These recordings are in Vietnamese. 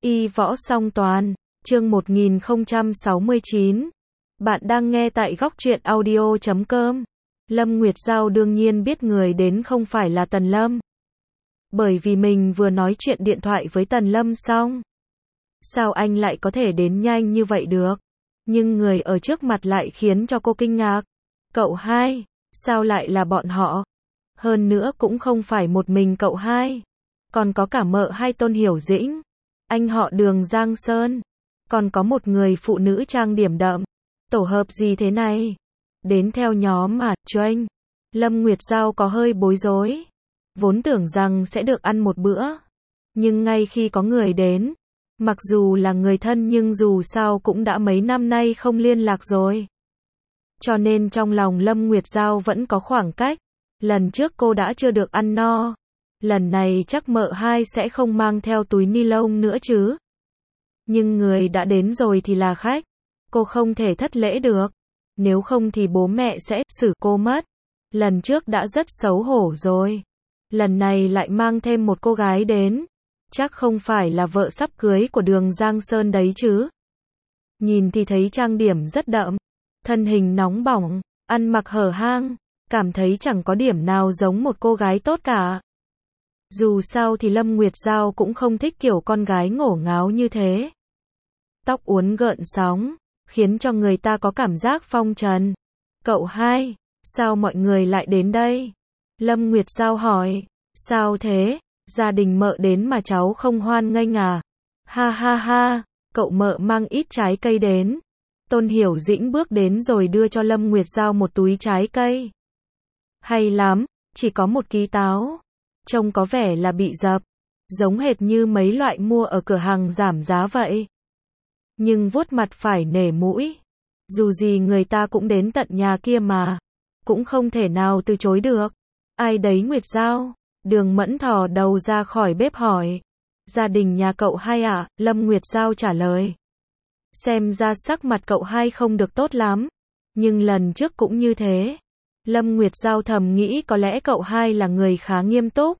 Y võ song toàn, chương 1069. Bạn đang nghe tại góc truyện audio.com. Lâm Nguyệt Giao đương nhiên biết người đến không phải là Tần Lâm. Bởi vì mình vừa nói chuyện điện thoại với Tần Lâm xong. Sao anh lại có thể đến nhanh như vậy được? Nhưng người ở trước mặt lại khiến cho cô kinh ngạc. Cậu hai, sao lại là bọn họ? Hơn nữa cũng không phải một mình cậu hai. Còn có cả mợ hai Tôn Hiểu Dĩnh. Anh họ Đường Giang Sơn. Còn có một người phụ nữ trang điểm đậm. Tổ hợp gì thế này? Đến theo nhóm à, Chuyên. Lâm Nguyệt Giao có hơi bối rối. Vốn tưởng rằng sẽ được ăn một bữa. Nhưng ngay khi có người đến, mặc dù là người thân nhưng dù sao cũng đã mấy năm nay không liên lạc rồi. Cho nên trong lòng Lâm Nguyệt Giao vẫn có khoảng cách. Lần trước cô đã chưa được ăn no. Lần này chắc mợ hai sẽ không mang theo túi ni lông nữa chứ. Nhưng người đã đến rồi thì là khách. Cô không thể thất lễ được. Nếu không thì bố mẹ sẽ xử cô mất. Lần trước đã rất xấu hổ rồi. Lần này lại mang thêm một cô gái đến. Chắc không phải là vợ sắp cưới của Đường Giang Sơn đấy chứ. Nhìn thì thấy trang điểm rất đậm. Thân hình nóng bỏng, ăn mặc hở hang. Cảm thấy chẳng có điểm nào giống một cô gái tốt cả. Dù sao thì Lâm Nguyệt Giao cũng không thích kiểu con gái ngổ ngáo như thế. Tóc uốn gợn sóng, khiến cho người ta có cảm giác phong trần. Cậu hai, sao mọi người lại đến đây? Lâm Nguyệt Giao hỏi, sao thế? Gia đình mợ đến mà cháu không hoan nghênh à? Ha ha ha, cậu mợ mang ít trái cây đến. Tôn Hiểu Dĩnh bước đến rồi đưa cho Lâm Nguyệt Giao một túi trái cây. Hay lắm, chỉ có một ký táo. Trông có vẻ là bị dập, giống hệt như mấy loại mua ở cửa hàng giảm giá vậy. Nhưng vuốt mặt phải nể mũi. Dù gì người ta cũng đến tận nhà kia mà. Cũng không thể nào từ chối được. Ai đấy Nguyệt Giao? Đường Mẫn thò đầu ra khỏi bếp hỏi. Gia đình nhà cậu hai ạ, Lâm Nguyệt Giao trả lời. Xem ra sắc mặt cậu hai không được tốt lắm. Nhưng lần trước cũng như thế. Lâm Nguyệt Giao thầm nghĩ có lẽ cậu hai là người khá nghiêm túc.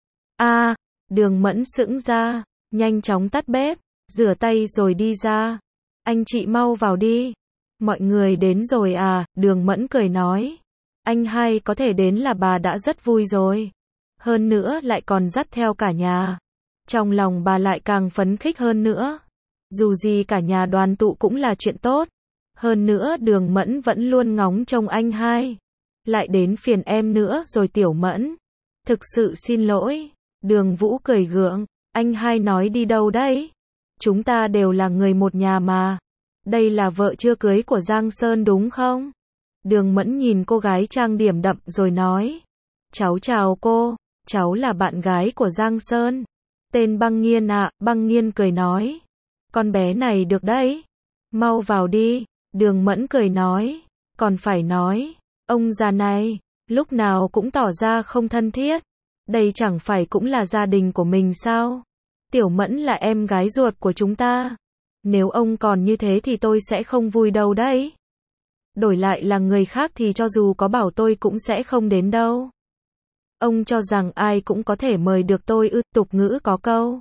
Đường Mẫn sững ra, nhanh chóng tắt bếp, rửa tay rồi đi ra. Anh chị mau vào đi. Mọi người đến rồi à, Đường Mẫn cười nói. Anh hai có thể đến là bà đã rất vui rồi. Hơn nữa lại còn dắt theo cả nhà. Trong lòng bà lại càng phấn khích hơn nữa. Dù gì cả nhà đoàn tụ cũng là chuyện tốt. Hơn nữa Đường Mẫn vẫn luôn ngóng trông anh hai. Lại đến phiền em nữa rồi Tiểu Mẫn. Thực sự xin lỗi. Đường Vũ cười gượng. Anh hai nói đi đâu đấy? Chúng ta đều là người một nhà mà. Đây là vợ chưa cưới của Giang Sơn đúng không? Đường Mẫn nhìn cô gái trang điểm đậm rồi nói. Cháu chào cô. Cháu là bạn gái của Giang Sơn. Tên Băng Nghiên ạ. Băng Nghiên cười nói. Con bé này được đấy. Mau vào đi. Đường Mẫn cười nói. Còn phải nói. Ông già này, lúc nào cũng tỏ ra không thân thiết. Đây chẳng phải cũng là gia đình của mình sao? Tiểu Mẫn là em gái ruột của chúng ta. Nếu ông còn như thế thì tôi sẽ không vui đâu đấy. Đổi lại là người khác thì cho dù có bảo tôi cũng sẽ không đến đâu. Ông cho rằng ai cũng có thể mời được tôi ư? Tục ngữ có câu.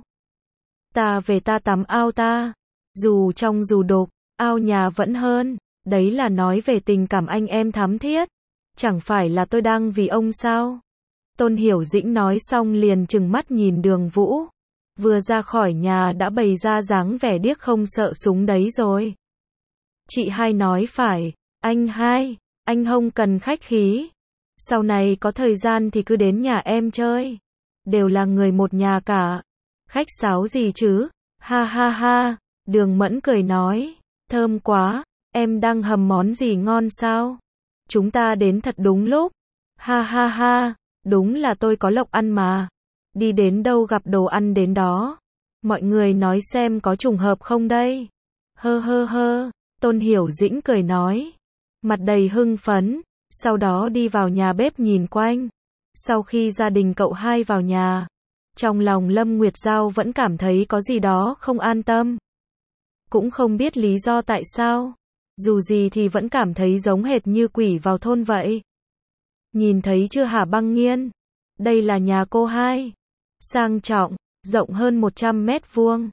Ta về ta tắm ao ta. Dù trong dù đục, ao nhà vẫn hơn. Đấy là nói về tình cảm anh em thắm thiết. Chẳng phải là tôi đang vì ông sao? Tôn Hiểu Dĩnh nói xong liền trừng mắt nhìn Đường Vũ. Vừa ra khỏi nhà đã bày ra dáng vẻ điếc không sợ súng đấy rồi. Chị hai nói phải. Anh hai, anh không cần khách khí. Sau này có thời gian thì cứ đến nhà em chơi. Đều là người một nhà cả. Khách sáo gì chứ? Ha ha ha. Đường Mẫn cười nói. Thơm quá. Em đang hầm món gì ngon sao? Chúng ta đến thật đúng lúc. Ha ha ha. Đúng là tôi có lộc ăn mà. Đi đến đâu gặp đồ ăn đến đó. Mọi người nói xem có trùng hợp không đây? Hơ hơ hơ. Tôn Hiểu Dĩnh cười nói. Mặt đầy hưng phấn. Sau đó đi vào nhà bếp nhìn quanh. Sau khi gia đình cậu hai vào nhà, trong lòng Lâm Nguyệt Giao vẫn cảm thấy có gì đó không an tâm. Cũng không biết lý do tại sao. Dù gì thì vẫn cảm thấy giống hệt như quỷ vào thôn vậy. Nhìn thấy chưa hả Băng Nghiên? Đây là nhà cô hai. Sang trọng, rộng hơn 100 mét vuông.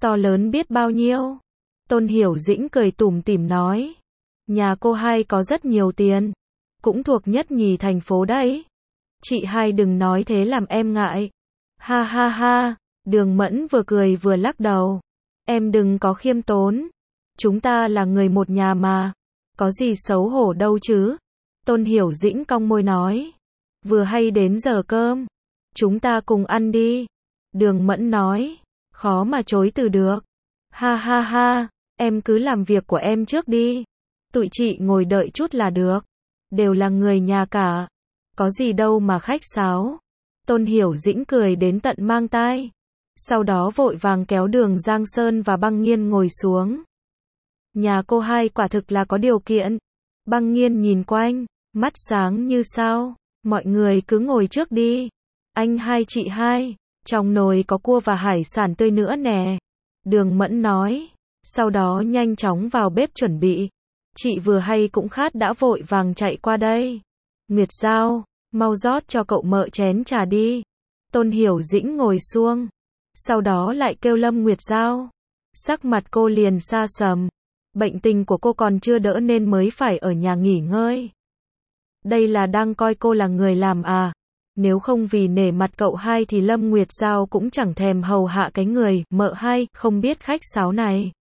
To lớn biết bao nhiêu. Tôn Hiểu Dĩnh cười tủm tỉm nói. Nhà cô hai có rất nhiều tiền. Cũng thuộc nhất nhì thành phố đấy. Chị hai đừng nói thế làm em ngại. Ha ha ha. Đường Mẫn vừa cười vừa lắc đầu. Em đừng có khiêm tốn. Chúng ta là người một nhà mà. Có gì xấu hổ đâu chứ. Tôn Hiểu Dĩnh cong môi nói. Vừa hay đến giờ cơm. Chúng ta cùng ăn đi. Đường Mẫn nói. Khó mà chối từ được. Ha ha ha. Em cứ làm việc của em trước đi. Tụi chị ngồi đợi chút là được. Đều là người nhà cả. Có gì đâu mà khách sáo. Tôn Hiểu Dĩnh cười đến tận mang tai. Sau đó vội vàng kéo Đường Giang Sơn và Băng Nghiên ngồi xuống. Nhà cô hai quả thực là có điều kiện. Băng Nghiên nhìn quanh, mắt sáng như sao. Mọi người cứ ngồi trước đi. Anh hai chị hai, trong nồi có cua và hải sản tươi nữa nè. Đường Mẫn nói. Sau đó nhanh chóng vào bếp chuẩn bị. Chị vừa hay cũng khát đã vội vàng chạy qua đây. Nguyệt Giao, mau rót cho cậu mợ chén trà đi. Tôn Hiểu Dĩnh ngồi xuống. Sau đó lại kêu Lâm Nguyệt Giao. Sắc mặt cô liền xa sầm. Bệnh tình của cô còn chưa đỡ nên mới phải ở nhà nghỉ ngơi. Đây là đang coi cô là người làm à? Nếu không vì nể mặt cậu hai thì Lâm Nguyệt Giao cũng chẳng thèm hầu hạ cái người mợ hai không biết khách sáo này.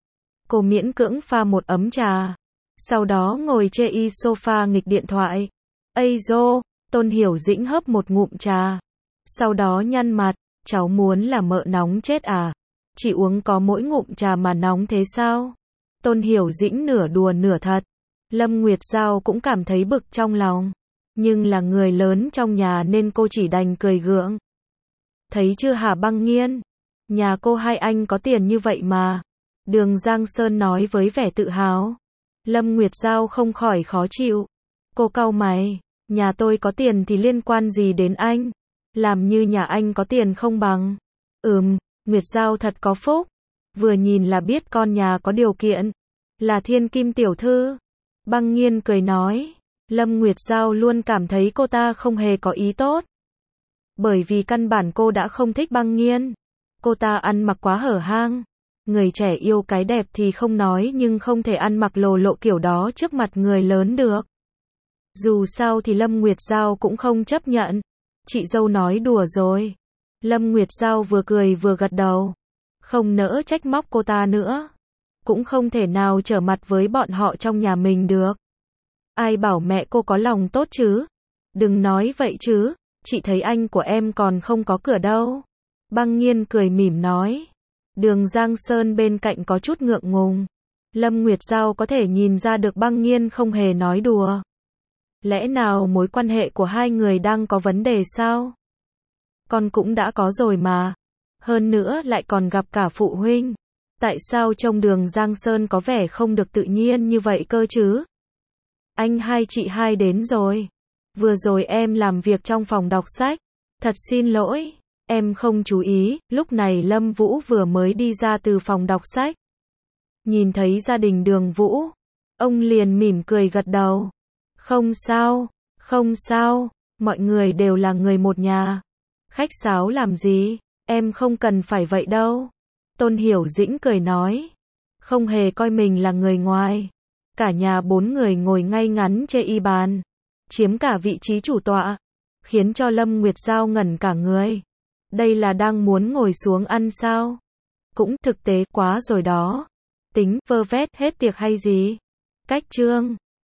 Cô miễn cưỡng pha một ấm trà. Sau đó ngồi chê y sofa nghịch điện thoại. Ây dô, Tôn Hiểu Dĩnh hớp một ngụm trà. Sau đó nhăn mặt, cháu muốn là mợ nóng chết à? Chỉ uống có mỗi ngụm trà mà nóng thế sao? Tôn Hiểu Dĩnh nửa đùa nửa thật. Lâm Nguyệt Giao cũng cảm thấy bực trong lòng. Nhưng là người lớn trong nhà nên cô chỉ đành cười gượng. Thấy chưa hả Băng Nghiên? Nhà cô hai anh có tiền như vậy mà. Đường Giang Sơn nói với vẻ tự hào. Lâm Nguyệt Giao không khỏi khó chịu. Cô cau mày. Nhà tôi có tiền thì liên quan gì đến anh? Làm như nhà anh có tiền không bằng. Nguyệt Giao thật có phúc. Vừa nhìn là biết con nhà có điều kiện. Là thiên kim tiểu thư. Băng Nghiên cười nói. Lâm Nguyệt Giao luôn cảm thấy cô ta không hề có ý tốt. Bởi vì căn bản cô đã không thích Băng Nghiên. Cô ta ăn mặc quá hở hang. Người trẻ yêu cái đẹp thì không nói nhưng không thể ăn mặc lồ lộ kiểu đó trước mặt người lớn được. Dù sao thì Lâm Nguyệt Giao cũng không chấp nhận. Chị dâu nói đùa rồi. Lâm Nguyệt Giao vừa cười vừa gật đầu. Không nỡ trách móc cô ta nữa. Cũng không thể nào trở mặt với bọn họ trong nhà mình được. Ai bảo mẹ cô có lòng tốt chứ? Đừng nói vậy chứ. Chị thấy anh của em còn không có cửa đâu. Băng Nghiên cười mỉm nói. Đường Giang Sơn bên cạnh có chút ngượng ngùng. Lâm Nguyệt Giao có thể nhìn ra được Băng Nghiên không hề nói đùa. Lẽ nào mối quan hệ của hai người đang có vấn đề sao? Con cũng đã có rồi mà. Hơn nữa lại còn gặp cả phụ huynh. Tại sao trông Đường Giang Sơn có vẻ không được tự nhiên như vậy cơ chứ? Anh hai chị hai đến rồi. Vừa rồi em làm việc trong phòng đọc sách. Thật xin lỗi. Em không chú ý, lúc này Lâm Vũ vừa mới đi ra từ phòng đọc sách. Nhìn thấy gia đình Đường Vũ. Ông liền mỉm cười gật đầu. Không sao, không sao, mọi người đều là người một nhà. Khách sáo làm gì, em không cần phải vậy đâu. Tôn Hiểu Dĩnh cười nói. Không hề coi mình là người ngoài. Cả nhà 4 người ngồi ngay ngắn chê y bàn. Chiếm cả vị trí chủ tọa. Khiến cho Lâm Nguyệt Giao ngẩn cả người. Đây là đang muốn ngồi xuống ăn sao? Cũng thực tế quá rồi đó. Tính vơ vét hết tiệc hay gì? Cách trương.